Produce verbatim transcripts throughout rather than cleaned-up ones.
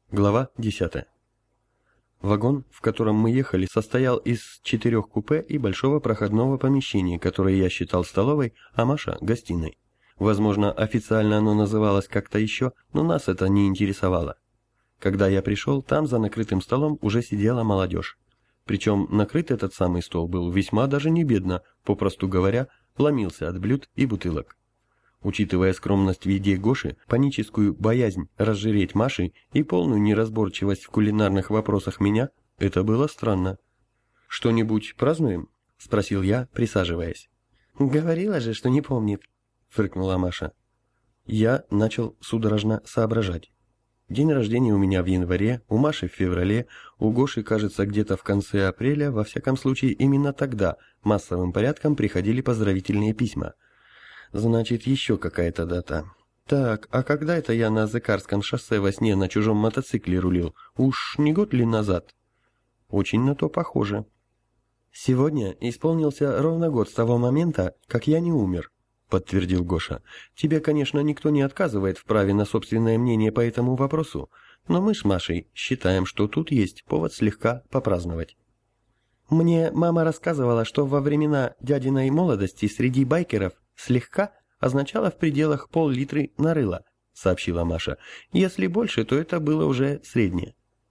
Глава десятая. Вагон, в котором мы ехали, состоял из четырех купе и большого проходного помещения, которое я считал столовой, а Маша – гостиной. Возможно, официально оно называлось как-то еще, но нас это не интересовало. Когда я пришел, там за накрытым столом уже сидела молодежь. Причем накрыт этот самый стол был весьма даже не бедно, попросту говоря, ломился от блюд и бутылок. Учитывая скромность в еде Гоши, паническую боязнь разжиреть Маши и полную неразборчивость в кулинарных вопросах меня, это было странно. «Что-нибудь празднуем?» – спросил я, присаживаясь. «Говорила же, что не помнит», – фыркнула Маша. Я начал судорожно соображать. День рождения у меня в январе, у Маши в феврале, у Гоши, кажется, где-то в конце апреля, во всяком случае именно тогда массовым порядком приходили поздравительные письма. Значит, еще какая-то дата. Так, а когда это я на Зыкарском шоссе во сне на чужом мотоцикле рулил? Уж не год ли назад? Очень на то похоже. Сегодня исполнился ровно год с того момента, как я не умер, подтвердил Гоша. Тебе, конечно, никто не отказывает в праве на собственное мнение по этому вопросу, но мы с Машей считаем, что тут есть повод слегка попраздновать. Мне мама рассказывала, что во времена дядиной молодости среди байкеров «слегка» означало в пределах пол-литры нарыла, сообщила Маша. Если больше, то это было уже среднее.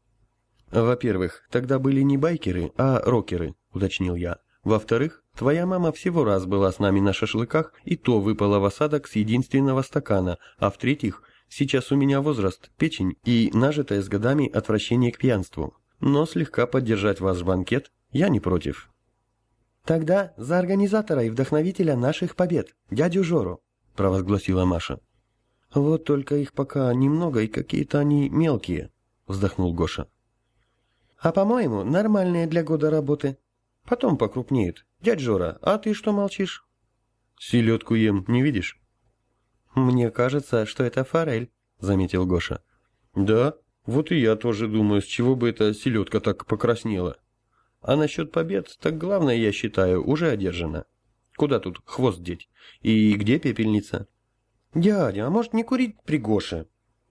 Во-первых, тогда были не байкеры, а рокеры, уточнил я. Во-вторых, твоя мама всего раз была с нами на шашлыках, и то выпала в осадок с единственного стакана, а в-третьих, сейчас у меня возраст, печень и нажитое с годами отвращение к пьянству. Но слегка поддержать ваш банкет я не против. «Тогда за организатора и вдохновителя наших побед, дядю Жору», – провозгласила Маша. «Вот только их пока немного, и какие-то они мелкие», – вздохнул Гоша. «А по-моему, нормальные для года работы. Потом покрупнеют. Дядь Жора, а ты что молчишь?» «Селедку ем, не видишь?» «Мне кажется, что это форель», – заметил Гоша. «Да, вот и я тоже думаю, с чего бы эта селедка так покраснела. А насчет побед, так главное, я считаю, уже одержано. Куда тут хвост деть? И где пепельница?» «Дядя, а может не курить при Гоше?»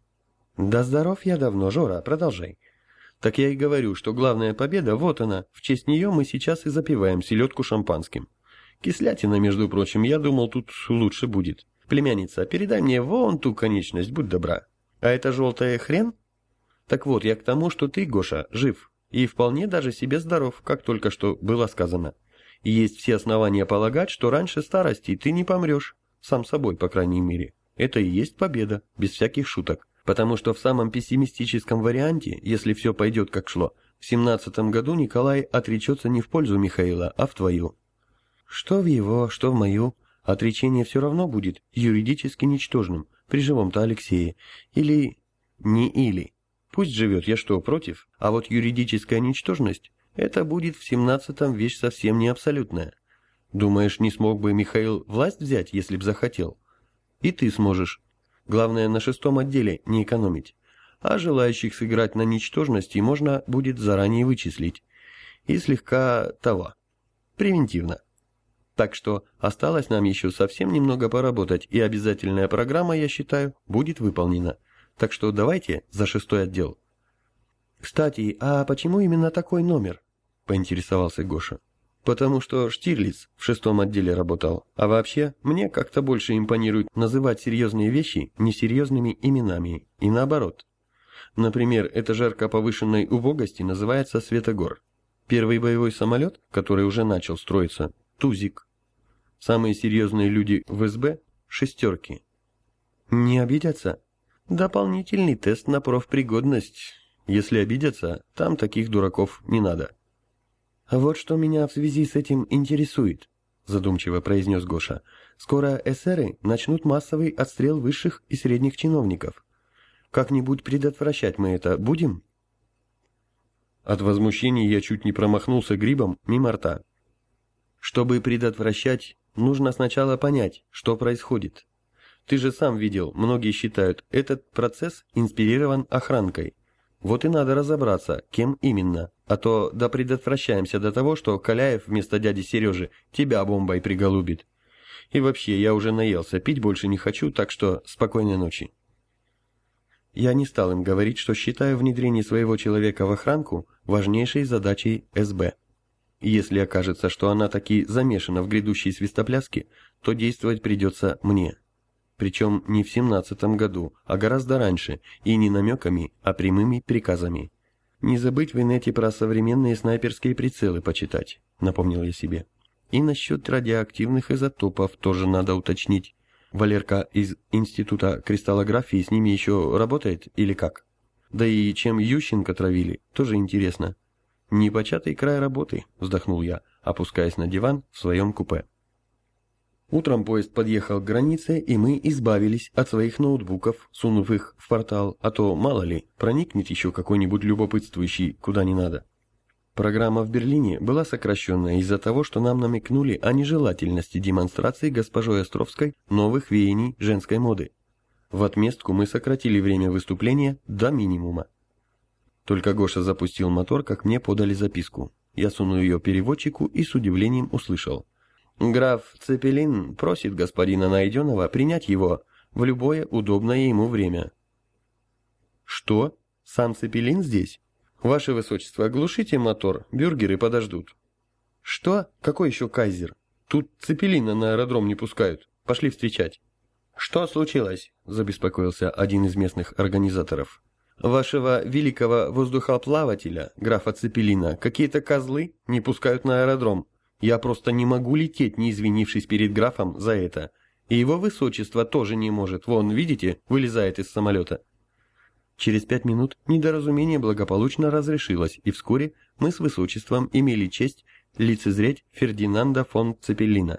«Да здоров я давно, Жора, продолжай». «Так я и говорю, что главная победа, вот она, в честь нее мы сейчас и запиваем селедку шампанским. Кислятина, между прочим, я думал, тут лучше будет. Племянница, передай мне вон ту конечность, будь добра. А это желтая хрен? Так вот, я к тому, что ты, Гоша, жив. И вполне даже себе здоров, как только что было сказано. И есть все основания полагать, что раньше старости ты не помрешь. Сам собой, по крайней мере. Это и есть победа, без всяких шуток. Потому что в самом пессимистическом варианте, если все пойдет как шло, в семнадцатом году Николай отречется не в пользу Михаила, а в твою. Что в его, что в мою, отречение все равно будет юридически ничтожным, при живом-то Алексее. Или... не или. Пусть живет, я что, против? А вот юридическая ничтожность, это будет в семнадцатом вещь совсем не абсолютная. Думаешь, не смог бы Михаил власть взять, если б захотел? И ты сможешь. Главное, на шестом отделе не экономить. А желающих сыграть на ничтожности можно будет заранее вычислить. И слегка того. Превентивно. Так что осталось нам еще совсем немного поработать, и обязательная программа, я считаю, будет выполнена. Так что давайте за шестой отдел. «Кстати, а почему именно такой номер?» – поинтересовался Гоша. «Потому что Штирлиц в шестом отделе работал. А вообще, мне как-то больше импонирует называть серьезные вещи несерьезными именами. И наоборот. Например, этажерка повышенной убогости называется Светогор. Первый боевой самолет, который уже начал строиться – Тузик. Самые серьезные люди в эс бэ – шестерки. Не обидятся? Дополнительный тест на профпригодность. Если обидятся, там таких дураков не надо». «Вот что меня в связи с этим интересует», – задумчиво произнес Гоша. «Скоро эсеры начнут массовый отстрел высших и средних чиновников. Как-нибудь предотвращать мы это будем?» От возмущения я чуть не промахнулся грибом мимо рта. «Чтобы предотвращать, нужно сначала понять, что происходит. Ты же сам видел, многие считают, этот процесс инспирирован охранкой. Вот и надо разобраться, кем именно, а то да предотвращаемся до того, что Каляев вместо дяди Сережи тебя бомбой приголубит. И вообще, я уже наелся, пить больше не хочу, так что спокойной ночи». Я не стал им говорить, что считаю внедрение своего человека в охранку важнейшей задачей эс бэ. И если окажется, что она таки замешана в грядущей свистопляске, то действовать придется мне. Причем не в семнадцатом году, а гораздо раньше, и не намеками, а прямыми приказами. Не забыть в инете про современные снайперские прицелы почитать, напомнил я себе. И насчет радиоактивных изотопов тоже надо уточнить. Валерка из Института кристаллографии с ними еще работает или как? Да и чем Ющенко травили, тоже интересно. Непочатый край работы, вздохнул я, опускаясь на диван в своем купе. Утром поезд подъехал к границе, и мы избавились от своих ноутбуков, сунув их в портал, а то, мало ли, проникнет еще какой-нибудь любопытствующий куда не надо. Программа в Берлине была сокращенная из-за того, что нам намекнули о нежелательности демонстрации госпожой Островской новых веяний женской моды. В отместку мы сократили время выступления до минимума. Только Гоша запустил мотор, как мне подали записку. Я сунул ее переводчику и с удивлением услышал. Граф Цепелин просит господина Найденова принять его в любое удобное ему время. Что? Сам Цепелин здесь? Ваше Высочество, оглушите мотор, бюргеры подождут. Что? Какой еще кайзер? Тут Цепелина на аэродром не пускают. Пошли встречать. Что случилось? Забеспокоился один из местных организаторов. Вашего великого воздухоплавателя, графа Цепелина, какие-то козлы не пускают на аэродром. Я просто не могу лететь, не извинившись перед графом за это. И его высочество тоже не может. Вон, видите, вылезает из самолета. Через пять минут недоразумение благополучно разрешилось, и вскоре мы с высочеством имели честь лицезреть Фердинанда фон Цепелина.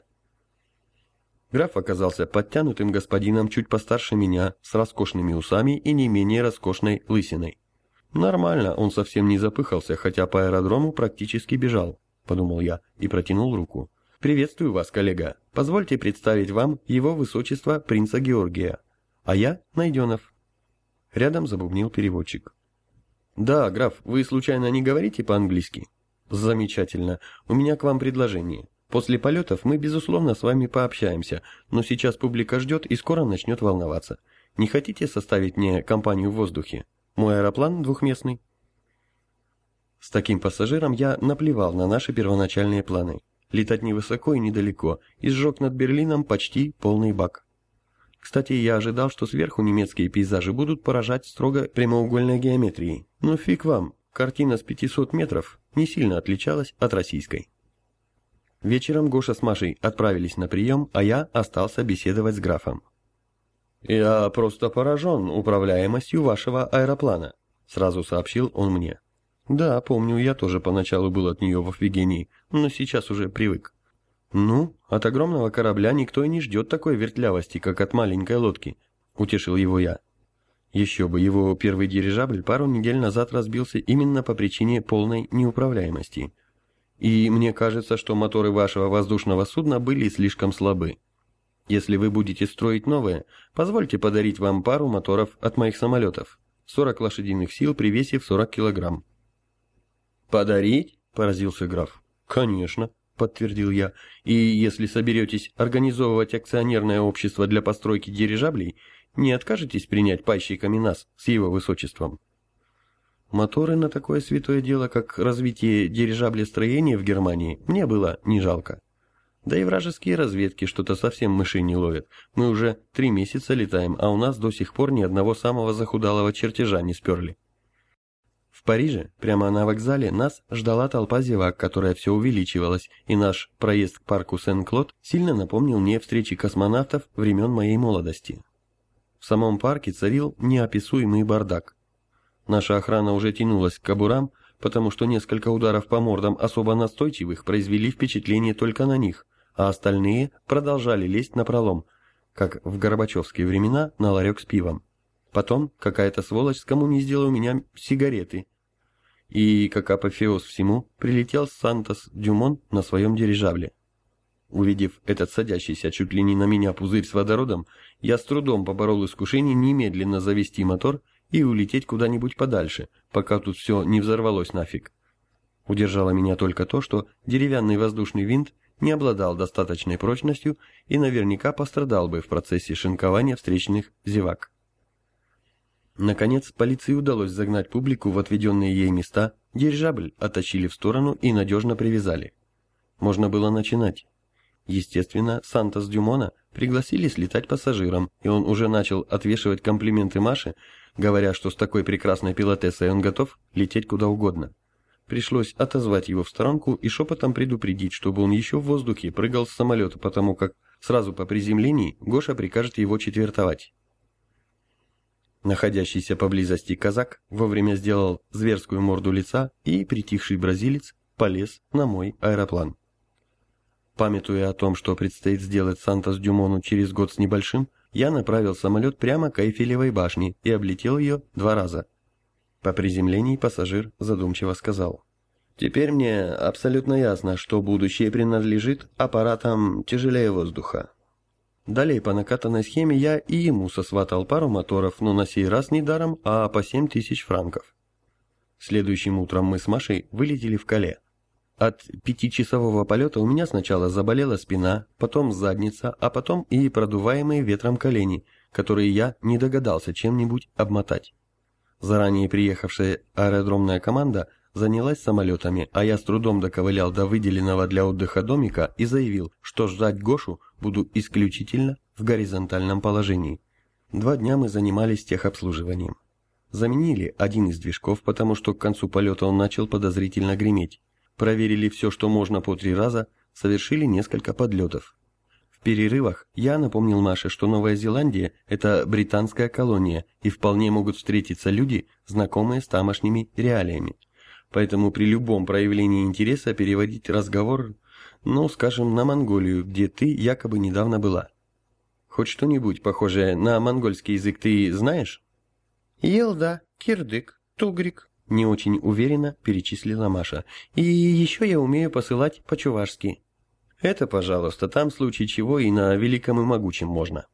Граф оказался подтянутым господином чуть постарше меня, с роскошными усами и не менее роскошной лысиной. Нормально, он совсем не запыхался, хотя по аэродрому практически бежал, подумал я и протянул руку. Приветствую вас, коллега. Позвольте представить вам его высочество принца Георгия. А я Найденов. Рядом забубнил переводчик. «Да, граф, вы случайно не говорите по-английски?» «Замечательно. У меня к вам предложение. После полетов мы, безусловно, с вами пообщаемся, но сейчас публика ждет и скоро начнет волноваться. Не хотите составить мне компанию в воздухе? Мой аэроплан двухместный». С таким пассажиром я наплевал на наши первоначальные планы. Летать невысоко и недалеко, и сжег над Берлином почти полный бак. Кстати, я ожидал, что сверху немецкие пейзажи будут поражать строго прямоугольной геометрией. Но фиг вам, картина с пятисот метров не сильно отличалась от российской. Вечером Гоша с Машей отправились на прием, а я остался беседовать с графом. «Я просто поражен управляемостью вашего аэроплана», — сразу сообщил он мне. «Да, помню, я тоже поначалу был от нее в офигении, но сейчас уже привык». «Ну, от огромного корабля никто и не ждет такой вертлявости, как от маленькой лодки», — утешил его я. Еще бы, его первый дирижабль пару недель назад разбился именно по причине полной неуправляемости. И мне кажется, что моторы вашего воздушного судна были слишком слабы. Если вы будете строить новые, позвольте подарить вам пару моторов от моих самолетов. сорок лошадиных сил при весе в сорок килограмм. «Подарить?» — поразился граф. «Конечно», — подтвердил я, — «и если соберетесь организовывать акционерное общество для постройки дирижаблей, не откажетесь принять пайщиками нас с его высочеством?» Моторы на такое святое дело, как развитие дирижаблестроения в Германии, мне было не жалко. Да и вражеские разведки что-то совсем мышей не ловят. Мы уже три месяца летаем, а у нас до сих пор ни одного самого захудалого чертежа не сперли. В Париже, прямо на вокзале, нас ждала толпа зевак, которая все увеличивалась, и наш проезд к парку Сен-Клод сильно напомнил мне встречи космонавтов времен моей молодости. В самом парке царил неописуемый бардак. Наша охрана уже тянулась к кобурам, потому что несколько ударов по мордам особо настойчивых произвели впечатление только на них, а остальные продолжали лезть напролом, как в горбачевские времена на ларек с пивом. Потом какая-то сволочь скоммуниздила у меня сигареты. И, как апофеоз всему, прилетел Сантос Дюмон на своем дирижабле. Увидев этот садящийся чуть ли не на меня пузырь с водородом, я с трудом поборол искушение немедленно завести мотор и улететь куда-нибудь подальше, пока тут все не взорвалось нафиг. Удержало меня только то, что деревянный воздушный винт не обладал достаточной прочностью и наверняка пострадал бы в процессе шинкования встречных зевак. Наконец, полиции удалось загнать публику в отведенные ей места, дирижабль оттащили в сторону и надежно привязали. Можно было начинать. Естественно, Сантос-Дюмона пригласили слетать пассажирам, и он уже начал отвешивать комплименты Маше, говоря, что с такой прекрасной пилотессой он готов лететь куда угодно. Пришлось отозвать его в сторонку и шепотом предупредить, чтобы он еще в воздухе прыгал с самолета, потому как сразу по приземлении Гоша прикажет его четвертовать. Находящийся поблизости казак вовремя сделал зверскую морду лица, и притихший бразилец полез на мой аэроплан. Памятуя о том, что предстоит сделать Сантос-Дюмону через год с небольшим, я направил самолет прямо к Эйфелевой башне и облетел ее два раза. По приземлении пассажир задумчиво сказал: «Теперь мне абсолютно ясно, что будущее принадлежит аппаратам тяжелее воздуха». Далее по накатанной схеме я и ему сосватал пару моторов, но на сей раз не даром, а по семь тысяч франков. Следующим утром мы с Машей вылетели в Кале. От пятичасового полета у меня сначала заболела спина, потом задница, а потом и продуваемые ветром колени, которые я не догадался чем-нибудь обмотать. Заранее приехавшая аэродромная команда занялась самолетами, а я с трудом доковылял до выделенного для отдыха домика и заявил, что ждать Гошу буду исключительно в горизонтальном положении. Два дня мы занимались техобслуживанием. Заменили один из движков, потому что к концу полета он начал подозрительно греметь. Проверили все, что можно по три раза, совершили несколько подлетов. В перерывах я напомнил Маше, что Новая Зеландия – это британская колония, и вполне могут встретиться люди, знакомые с тамошними реалиями. Поэтому при любом проявлении интереса переводить разговор, ну, скажем, на Монголию, где ты якобы недавно была. Хоть что-нибудь похожее на монгольский язык ты знаешь? Елда, кирдык, тугрик, не очень уверенно перечислила Маша. И еще я умею посылать по-чувашски. Это, пожалуйста, там в случае чего и на великом и могучем можно.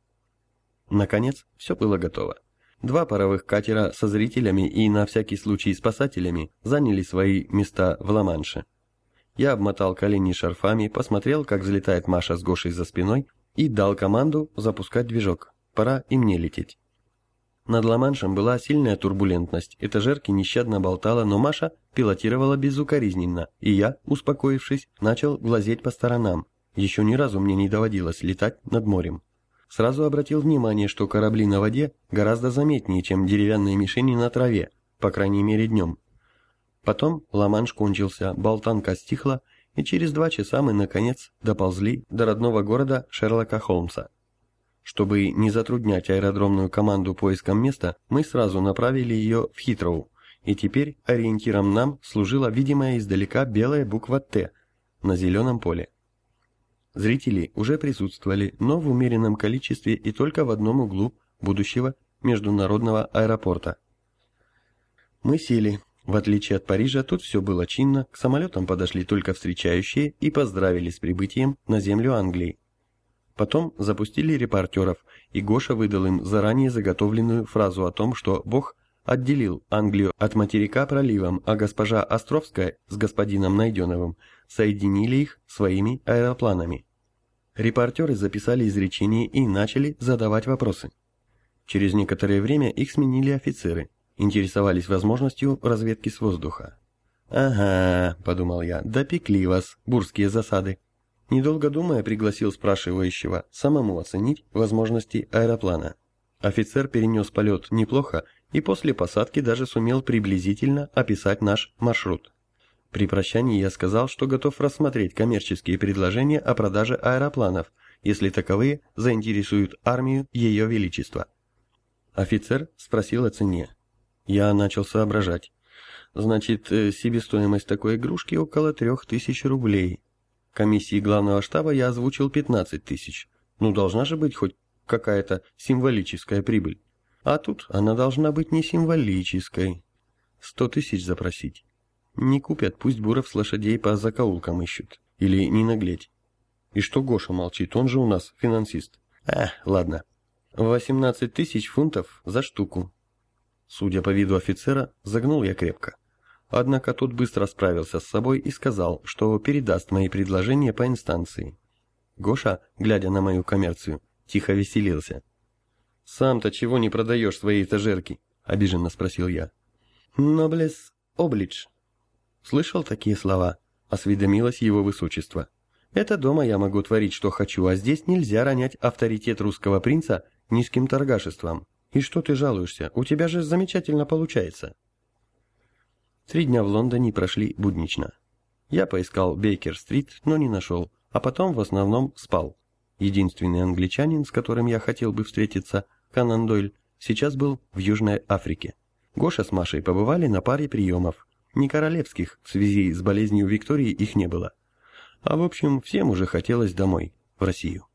Наконец, все было готово. Два паровых катера со зрителями и на всякий случай спасателями заняли свои места в Ла-Манше. Я обмотал колени шарфами, посмотрел, как взлетает Маша с Гошей за спиной, и дал команду запускать движок. Пора и мне лететь. Над Ла-Маншем была сильная турбулентность, этажерки нещадно болтала, но Маша пилотировала безукоризненно, и я, успокоившись, начал глазеть по сторонам. Еще ни разу мне не доводилось летать над морем. Сразу обратил внимание, что корабли на воде гораздо заметнее, чем деревянные мишени на траве, по крайней мере днем. Потом Ла-Манш кончился, болтанка стихла, и через два часа мы, наконец, доползли до родного города Шерлока Холмса. Чтобы не затруднять аэродромную команду поиском места, мы сразу направили ее в Хитроу, и теперь ориентиром нам служила видимая издалека белая буква «Т» на зеленом поле. Зрители уже присутствовали, но в умеренном количестве и только в одном углу будущего международного аэропорта. Мы сели. В отличие от Парижа, тут все было чинно, к самолетам подошли только встречающие и поздравили с прибытием на землю Англии. Потом запустили репортеров, и Гоша выдал им заранее заготовленную фразу о том, что Бог отделил Англию от материка проливом, а госпожа Островская с господином Найденовым соединили их своими аэропланами. Репортеры записали изречения и начали задавать вопросы. Через некоторое время их сменили офицеры, интересовались возможностью разведки с воздуха. «Ага», — подумал я, — «допекли вас, бурские засады». Недолго думая, пригласил спрашивающего самому оценить возможности аэроплана. Офицер перенес полет неплохо и после посадки даже сумел приблизительно описать наш маршрут. При прощании я сказал, что готов рассмотреть коммерческие предложения о продаже аэропланов, если таковые заинтересуют армию Ее Величества. Офицер спросил о цене. Я начал соображать. Значит, себестоимость такой игрушки около трех тысяч рублей. Комиссии главного штаба я озвучил пятнадцать тысяч. Ну, должна же быть хоть какая-то символическая прибыль. А тут она должна быть не символической. Сто тысяч запросить. Не купят, пусть Буров с лошадей по закоулкам ищут. Или не наглеть. И что Гоша молчит, он же у нас финансист. А, ладно. восемнадцать тысяч фунтов за штуку. Судя по виду офицера, загнул я крепко. Однако тот быстро справился с собой и сказал, что передаст мои предложения по инстанции. Гоша, глядя на мою коммерцию, тихо веселился. «Сам-то чего не продаешь свои этажерки?» — обиженно спросил я. «Ноблес облидж». «Слышал такие слова?» — осведомилось его высочество. «Это дома я могу творить, что хочу, а здесь нельзя ронять авторитет русского принца низким торгашеством. И что ты жалуешься? У тебя же замечательно получается». Три дня в Лондоне прошли буднично. Я поискал Бейкер-стрит, но не нашел, а потом в основном спал. Единственный англичанин, с которым я хотел бы встретиться, Конан Дойль, сейчас был в Южной Африке. Гоша с Машей побывали на паре приемов. Не королевских, в связи с болезнью Виктории их не было. А в общем, всем уже хотелось домой, в Россию.